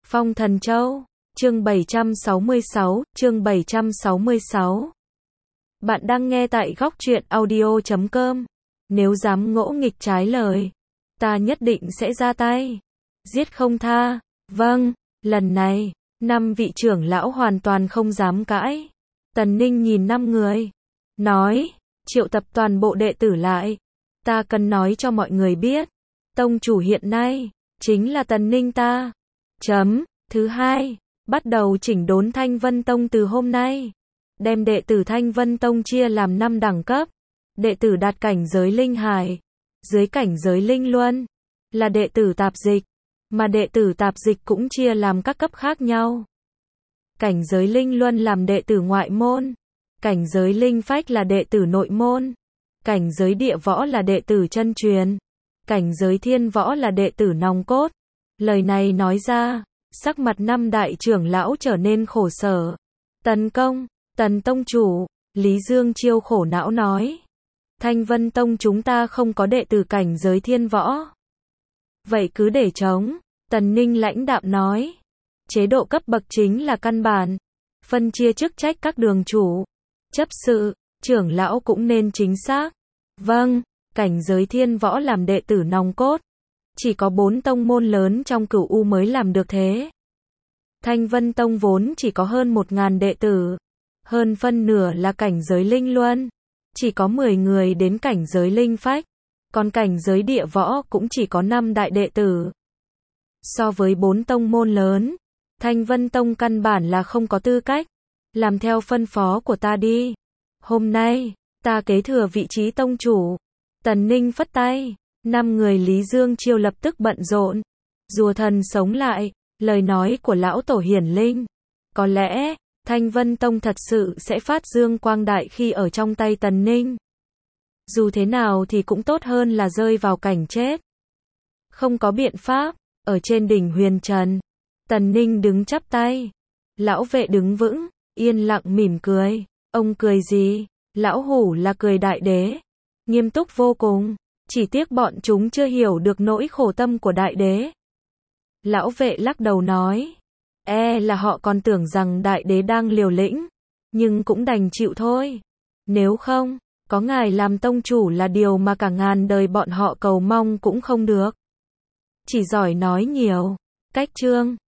Phong Thần Châu, chương 766, chương 766. Bạn đang nghe tại góc truyện audio.com. Nếu dám ngỗ nghịch trái lời, ta nhất định sẽ ra tay, giết không tha. Vâng, lần này, 5 vị trưởng lão hoàn toàn không dám cãi. Tần Ninh nhìn 5 người, nói, triệu tập toàn bộ đệ tử lại. Ta cần nói cho mọi người biết, tông chủ hiện nay, chính là Tần Ninh ta. Thứ hai, bắt đầu chỉnh đốn Thanh Vân Tông từ hôm nay. Đem đệ tử Thanh Vân Tông chia làm 5 đẳng cấp. Đệ tử đạt cảnh giới linh hải, dưới cảnh giới linh luân, là đệ tử tạp dịch. Mà đệ tử tạp dịch cũng chia làm các cấp khác nhau. Cảnh giới linh luân làm đệ tử ngoại môn. Cảnh giới linh phách là đệ tử nội môn. Cảnh giới địa võ là đệ tử chân truyền. Cảnh giới thiên võ là đệ tử nòng cốt. Lời này nói ra, sắc mặt 5 đại trưởng lão trở nên khổ sở. Tần công, Tần tông chủ, Lý Dương Chiêu khổ não nói. Thanh Vân Tông chúng ta không có đệ tử cảnh giới thiên võ. Vậy cứ để trống. Tần Ninh lãnh đạm nói. Chế độ cấp bậc chính là căn bản. Phân chia chức trách các đường chủ, chấp sự, trưởng lão cũng nên chính xác. Vâng, cảnh giới thiên võ làm đệ tử nòng cốt. Chỉ có 4 tông môn lớn trong Cửu U mới làm được thế. Thanh Vân Tông vốn chỉ có hơn 1000 đệ tử. Hơn phân nửa là cảnh giới linh luân. Chỉ có 10 người đến cảnh giới linh phách. Còn cảnh giới địa võ cũng chỉ có 5 đại đệ tử. So với 4 tông môn lớn, Thanh Vân Tông căn bản là không có tư cách. Làm theo phân phó của ta đi. Hôm nay, ta kế thừa vị trí tông chủ. Tần Ninh phất tay. 5 người Lý Dương Chiêu lập tức bận rộn. Rùa thần sống lại, lời nói của lão tổ hiển linh. Có lẽ, Thanh Vân Tông thật sự sẽ phát dương quang đại khi ở trong tay Tần Ninh. Dù thế nào thì cũng tốt hơn là rơi vào cảnh chết. Không có biện pháp, ở trên đỉnh huyền trần. Tần Ninh đứng chắp tay. Lão vệ đứng vững, yên lặng mỉm cười. Ông cười gì? Lão hủ là cười đại đế. Nghiêm túc vô cùng. Chỉ tiếc bọn chúng chưa hiểu được nỗi khổ tâm của đại đế. Lão vệ lắc đầu nói. Là họ còn tưởng rằng đại đế đang liều lĩnh. Nhưng cũng đành chịu thôi. Nếu không, có ngài làm tông chủ là điều mà cả ngàn đời bọn họ cầu mong cũng không được. Chỉ giỏi nói nhiều. Cách chương